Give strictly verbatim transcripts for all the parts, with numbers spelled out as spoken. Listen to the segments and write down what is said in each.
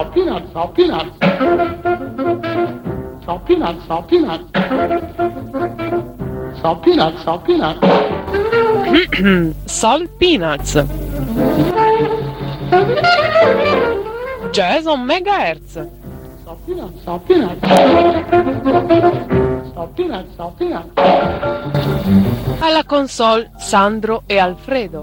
salt peanuts, salt peanuts. Salt peanuts, salt peanuts. Salt peanuts, salt peanuts. Salt peanuts. Jason Megahertz. Salt peanuts, salt peanuts. Salt peanuts, salt peanuts. Alla console Sandro e Alfredo.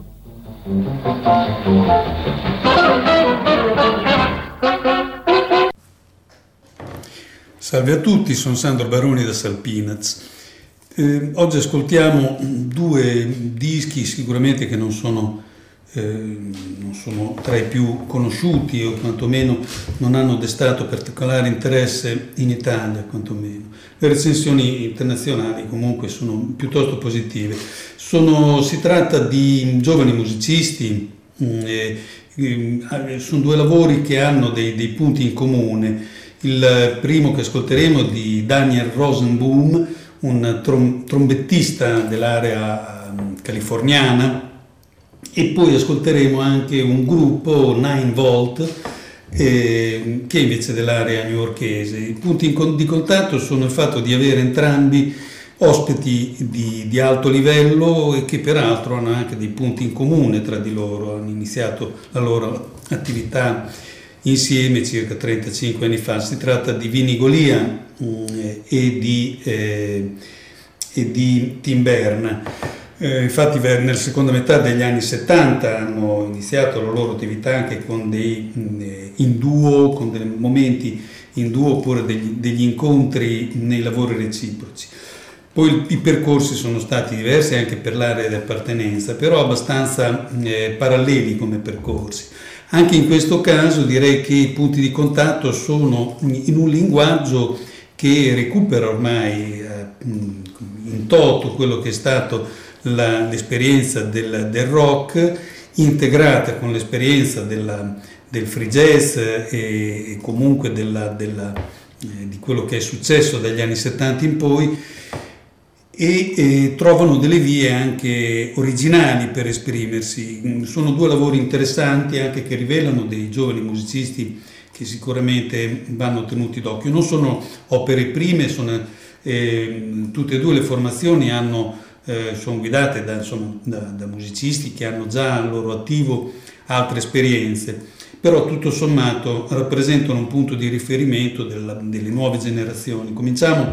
Salve a tutti, sono Sandro Baroni da Salt Peanuts. Eh, oggi ascoltiamo due dischi sicuramente che non sono, eh, non sono tra i più conosciuti o quantomeno non hanno destato particolare interesse in Italia, quantomeno. Le recensioni internazionali comunque sono piuttosto positive. Sono, si tratta di giovani musicisti, eh, eh, sono due lavori che hanno dei, dei punti in comune. Il primo che ascolteremo è di Daniel Rosenboom, un trom- trombettista dell'area um, californiana, e poi ascolteremo anche un gruppo, nine volt, eh, che è invece dell'area newyorkese. I punti in con- di contatto sono il fatto di avere entrambi ospiti di, di alto livello e che peraltro hanno anche dei punti in comune tra di loro, hanno iniziato la loro attività insieme circa trentacinque anni fa. Si tratta di Vinny Golia eh, e, di, eh, e di Tim Berna. Eh, infatti nella seconda metà degli anni settanta hanno iniziato la loro attività anche con dei eh, in duo, con dei momenti in duo oppure degli, degli incontri nei lavori reciproci. Poi i percorsi sono stati diversi anche per l'area di appartenenza, però abbastanza eh, paralleli come percorsi. Anche in questo caso direi che i punti di contatto sono in un linguaggio che recupera ormai eh, in toto quello che è stato la, l'esperienza del, del rock, integrata con l'esperienza della, del free jazz e, e comunque della, della, eh, di quello che è successo dagli anni settanta in poi, e eh, trovano delle vie anche originali per esprimersi. Sono due lavori interessanti anche che rivelano dei giovani musicisti che sicuramente vanno tenuti d'occhio. Non sono opere prime, sono, eh, tutte e due le formazioni hanno, eh, sono guidate da, insomma, da, da musicisti che hanno già al loro attivo altre esperienze, però tutto sommato rappresentano un punto di riferimento della, delle nuove generazioni. Cominciamo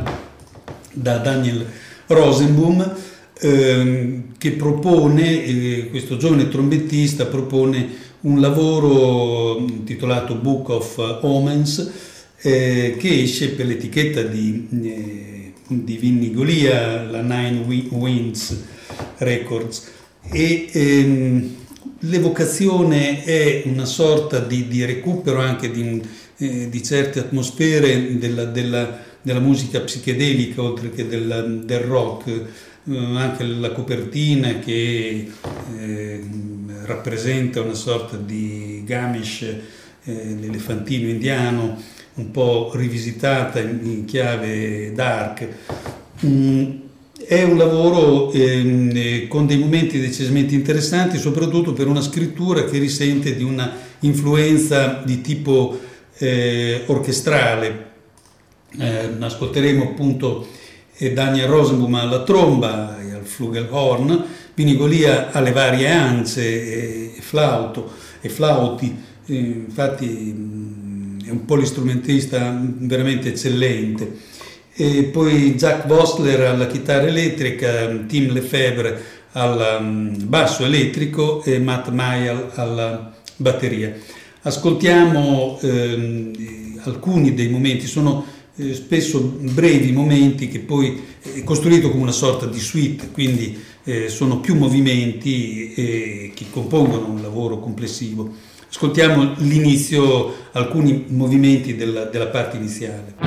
da Daniel Rosenboom, ehm, che propone, eh, questo giovane trombettista propone un lavoro intitolato Book of Omens, eh, che esce per l'etichetta di, eh, di Vinny Golia, la Nine Winds Records, e ehm, l'evocazione è una sorta di, di recupero anche di, eh, di certe atmosfere della, della della musica psichedelica oltre che del, del rock, eh, anche la copertina che eh, rappresenta una sorta di Gamish, eh, l'elefantino indiano, un po' rivisitata in, in chiave dark. Mm, è un lavoro eh, con dei momenti decisamente interessanti, soprattutto per una scrittura che risente di una influenza di tipo eh, orchestrale. Eh, ascolteremo appunto eh, Daniel Rosenboom alla tromba e al flugelhorn, Vinny Golia alle varie ance e, e flauto e flauti, eh, infatti mh, è un polistrumentista veramente eccellente. E poi Jack Vosler alla chitarra elettrica, Tim Lefebvre al um, basso elettrico e Matt Mayall alla batteria. Ascoltiamo ehm, alcuni dei momenti, sono Eh, spesso brevi momenti che poi è costruito come una sorta di suite, quindi eh, sono più movimenti eh, che compongono un lavoro complessivo. Ascoltiamo l'inizio, alcuni movimenti della, della parte iniziale.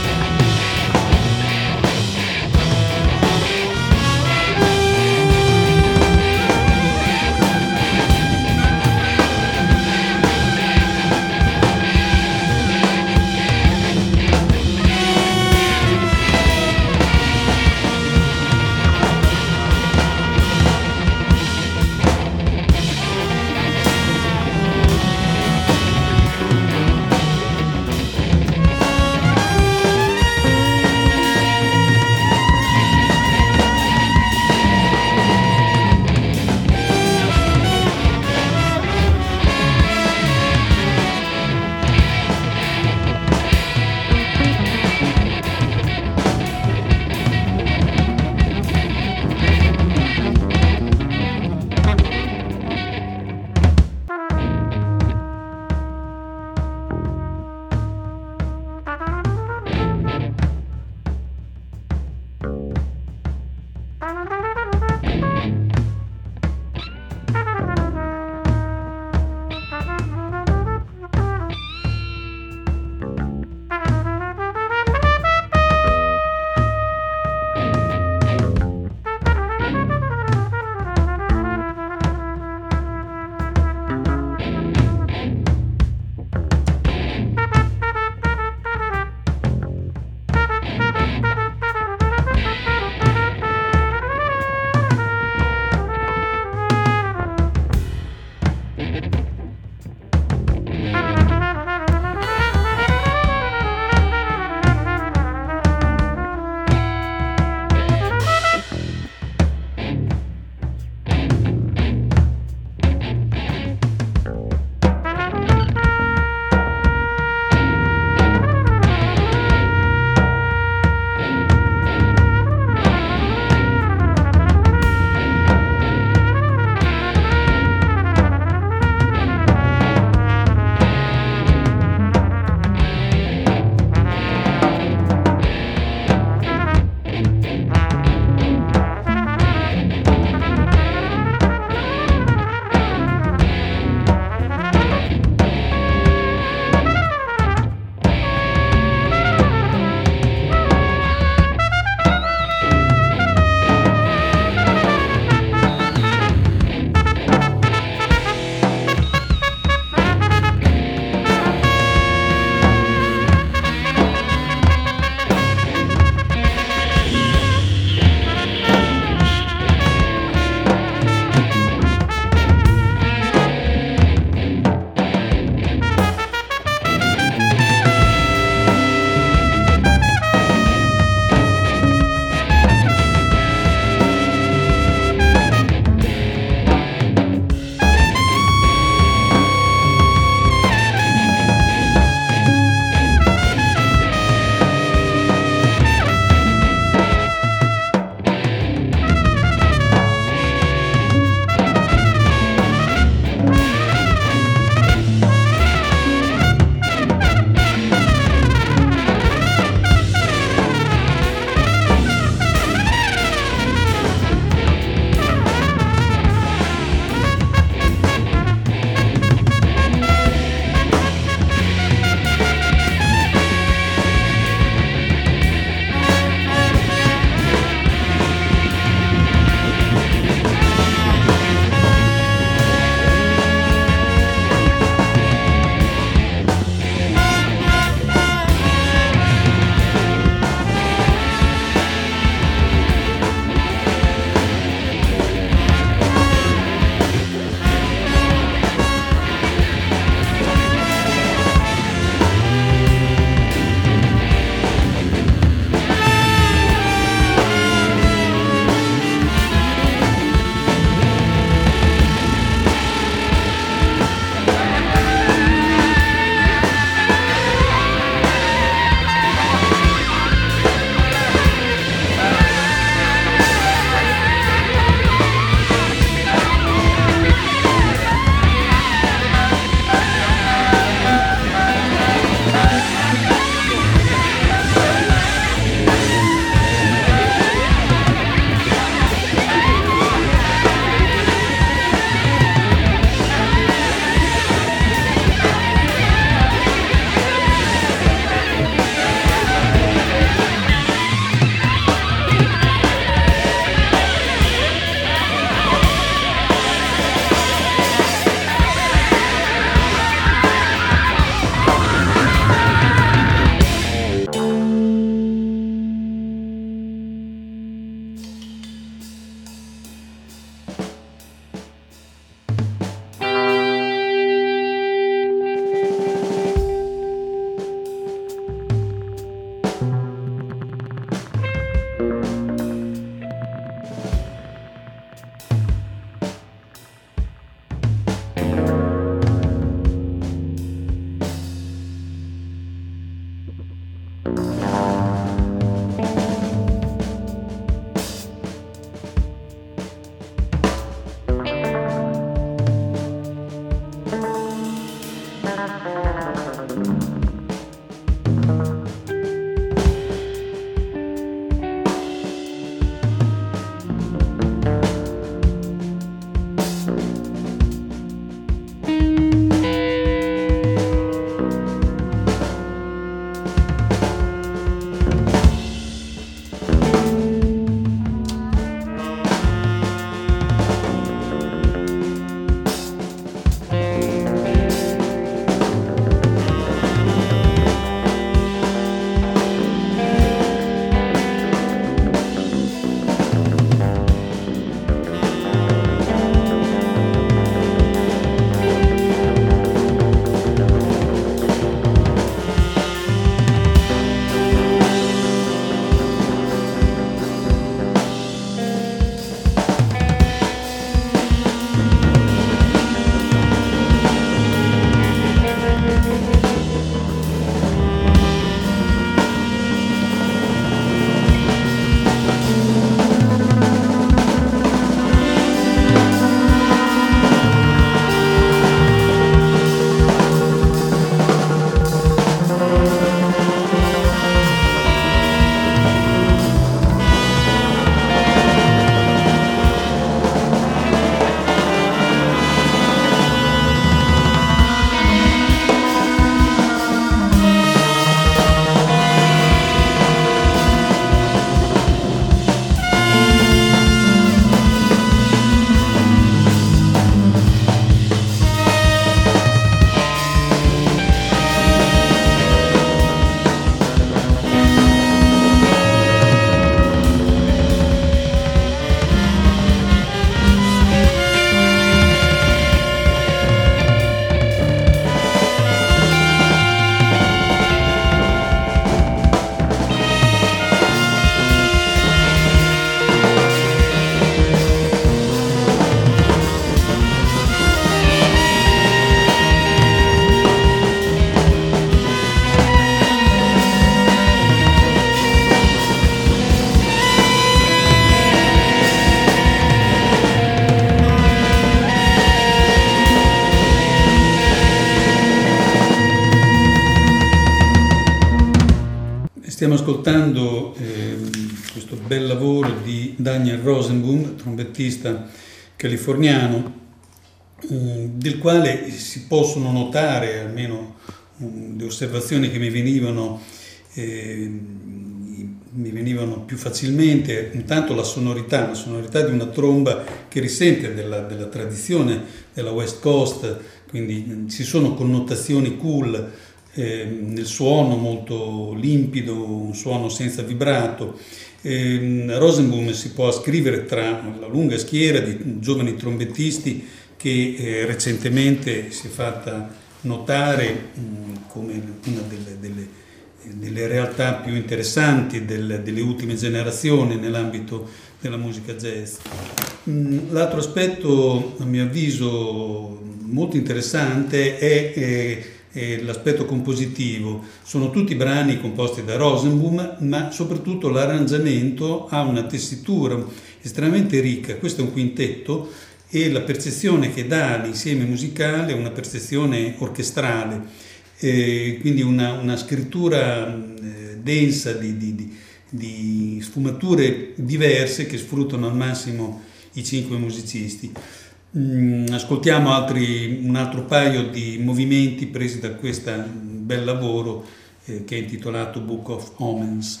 stiamo ascoltando eh, questo bel lavoro di Daniel Rosenboom, trombettista californiano, eh, del quale si possono notare, almeno um, le osservazioni che mi venivano, eh, mi venivano più facilmente, intanto la sonorità, la sonorità di una tromba che risente della, della tradizione della West Coast, quindi ci sono connotazioni cool, Eh, nel suono molto limpido, un suono senza vibrato. Eh, Rosenboom si può ascrivere tra la lunga schiera di giovani trombettisti che eh, recentemente si è fatta notare mh, come una delle, delle, delle realtà più interessanti del, delle ultime generazioni nell'ambito della musica jazz. Mh, l'altro aspetto, a mio avviso, molto interessante è, è E l'aspetto compositivo. Sono tutti brani composti da Rosenboom, ma soprattutto l'arrangiamento ha una tessitura estremamente ricca. Questo è un quintetto e la percezione che dà all'insieme musicale è una percezione orchestrale, eh, quindi una, una scrittura eh, densa di, di, di, di sfumature diverse che sfruttano al massimo i cinque musicisti. Mm, ascoltiamo altri, un altro paio di movimenti presi da questo bel lavoro eh, che è intitolato Book of Omens.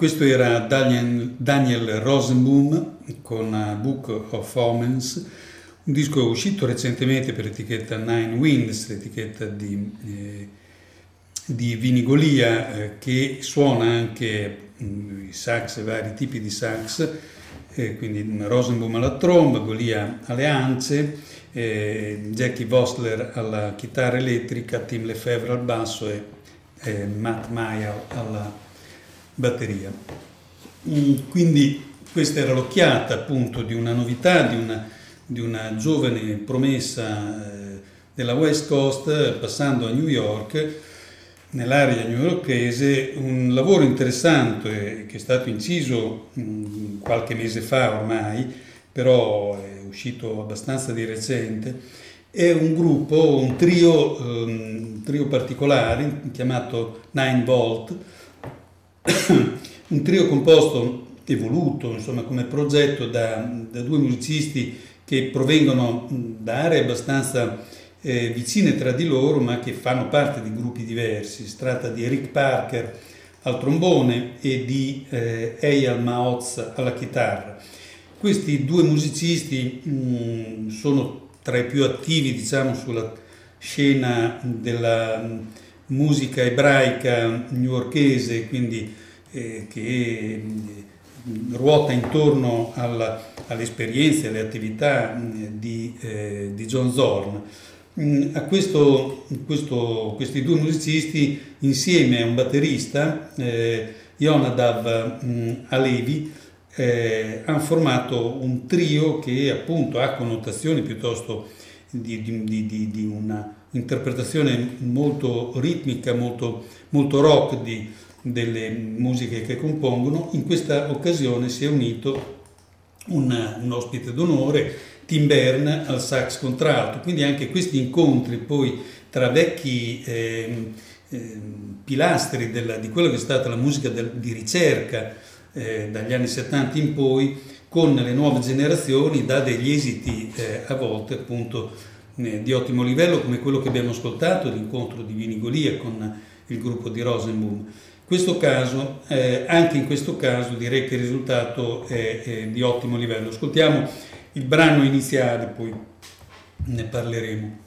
questo era Daniel, Daniel Rosenboom con uh, Book of Omens, un disco uscito recentemente per l'etichetta Nine Winds, l'etichetta di, eh, di Vinny Golia, eh, che suona anche mh, i sax, vari tipi di sax, eh, quindi Rosenboom alla tromba, Golia alle ance, eh, Jackie Vosler alla chitarra elettrica, Tim Lefebvre al basso e eh, Matt Meyer alla batteria. Mm, quindi questa era l'occhiata appunto di una novità, di una, di una giovane promessa eh, della West Coast, passando a New York, nell'area newyorkese, un lavoro interessante che è stato inciso mh, qualche mese fa ormai, però è uscito abbastanza di recente. È un gruppo, un trio, um, un trio particolare chiamato Nine Volt, un trio composto, evoluto insomma come progetto da, da due musicisti che provengono da aree abbastanza eh, vicine tra di loro, ma che fanno parte di gruppi diversi. Si tratta di Rick Parker al trombone e di eh, Eyal Maoz alla chitarra. Questi due musicisti mh, sono tra i più attivi, diciamo, sulla scena della mh, musica ebraica newyorkese, quindi eh, che mh, ruota intorno alla, alle esperienze, alle attività mh, di, eh, di John Zorn. Mh, a questo, questo, questi due musicisti, insieme a un batterista, eh, Yonadav mh, Alevi, Eh, hanno formato un trio che appunto ha connotazioni piuttosto di, di, di, di una interpretazione molto ritmica, molto, molto rock di, delle musiche che compongono. In questa occasione si è unito un, un ospite d'onore, Tim Berne al sax contralto, quindi anche questi incontri poi tra vecchi eh, eh, pilastri della, di quello che è stata la musica del, di ricerca Eh, dagli anni settanta in poi, con le nuove generazioni, dà degli esiti eh, a volte appunto eh, di ottimo livello, come quello che abbiamo ascoltato, l'incontro di Vinny Golia con il gruppo di Rosenboom. Questo caso, eh, anche in questo caso direi che il risultato è, è di ottimo livello. Ascoltiamo il brano iniziale, poi ne parleremo.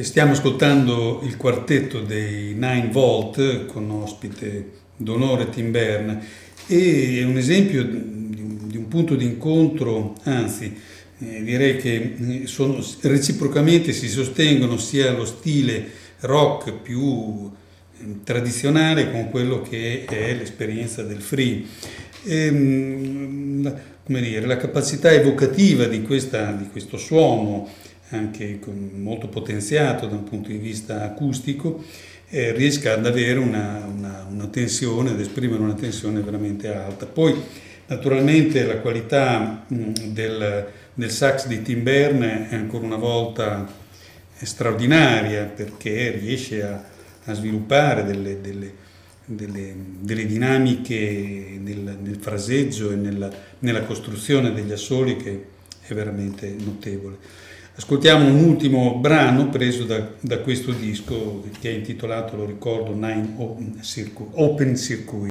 Stiamo ascoltando il quartetto dei Nine Volt con ospite d'onore Tim Berne, e è un esempio di un punto di incontro, anzi eh, direi che sono, reciprocamente si sostengono sia lo stile rock più tradizionale con quello che è l'esperienza del free. E, la, come dire, la capacità evocativa di, questa, di questo suono, anche con, molto potenziato da un punto di vista acustico, eh, riesca ad avere una, una, una tensione, ad esprimere una tensione veramente alta. Poi naturalmente la qualità mh, del, del sax di Tim Berne è ancora una volta straordinaria, perché riesce a, a sviluppare delle, delle, delle, delle dinamiche nel, nel fraseggio e nella, nella costruzione degli assoli che è veramente notevole. Ascoltiamo un ultimo brano preso da, da questo disco che è intitolato, lo ricordo, Nine Open Circuit. Open Circuit.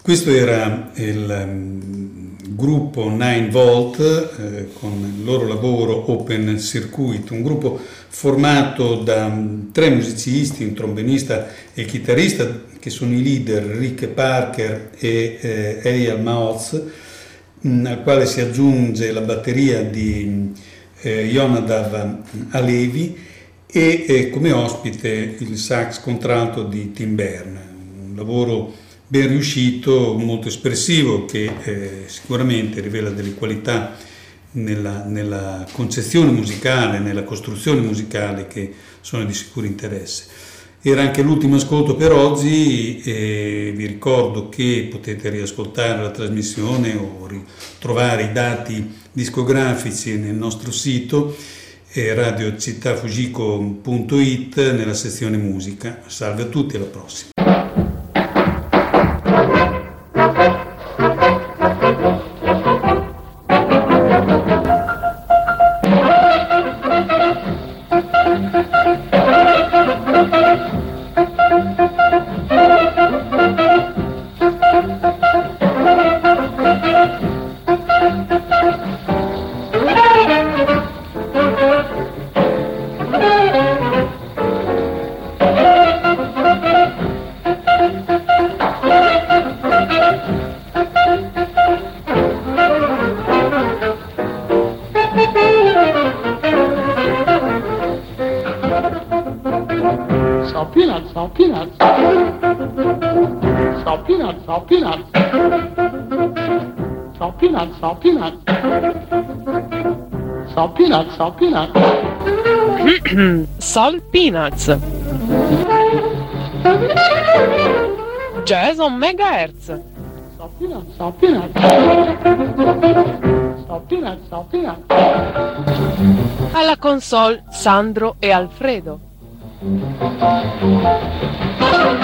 Questo era il um, gruppo nine volt eh, con il loro lavoro Open Circuit, un gruppo formato da um, tre musicisti, un trombonista e il chitarrista, che sono i leader Rick Parker e eh, Eyal Maoz, mh, al quale si aggiunge la batteria di eh, Yonadav Alevi e eh, come ospite il sax contralto di Tim Berne, un lavoro ben riuscito, molto espressivo, che eh, sicuramente rivela delle qualità nella, nella concezione musicale, nella costruzione musicale, che sono di sicuro interesse. Era anche l'ultimo ascolto per oggi e vi ricordo che potete riascoltare la trasmissione o ritrovare i dati discografici nel nostro sito eh, radio città fujiko punto it nella sezione musica. Salve a tutti, alla prossima. Salt peanuts, salt peanuts. Salt peanuts, salt peanuts. Salt peanuts, salt peanuts. Salt peanuts, salt peanuts. Salt Peanuts. Jazz on megahertz. Salt peanuts, salt peanuts. Salt peanuts, salt peanuts. Alla console Sandro e Alfredo.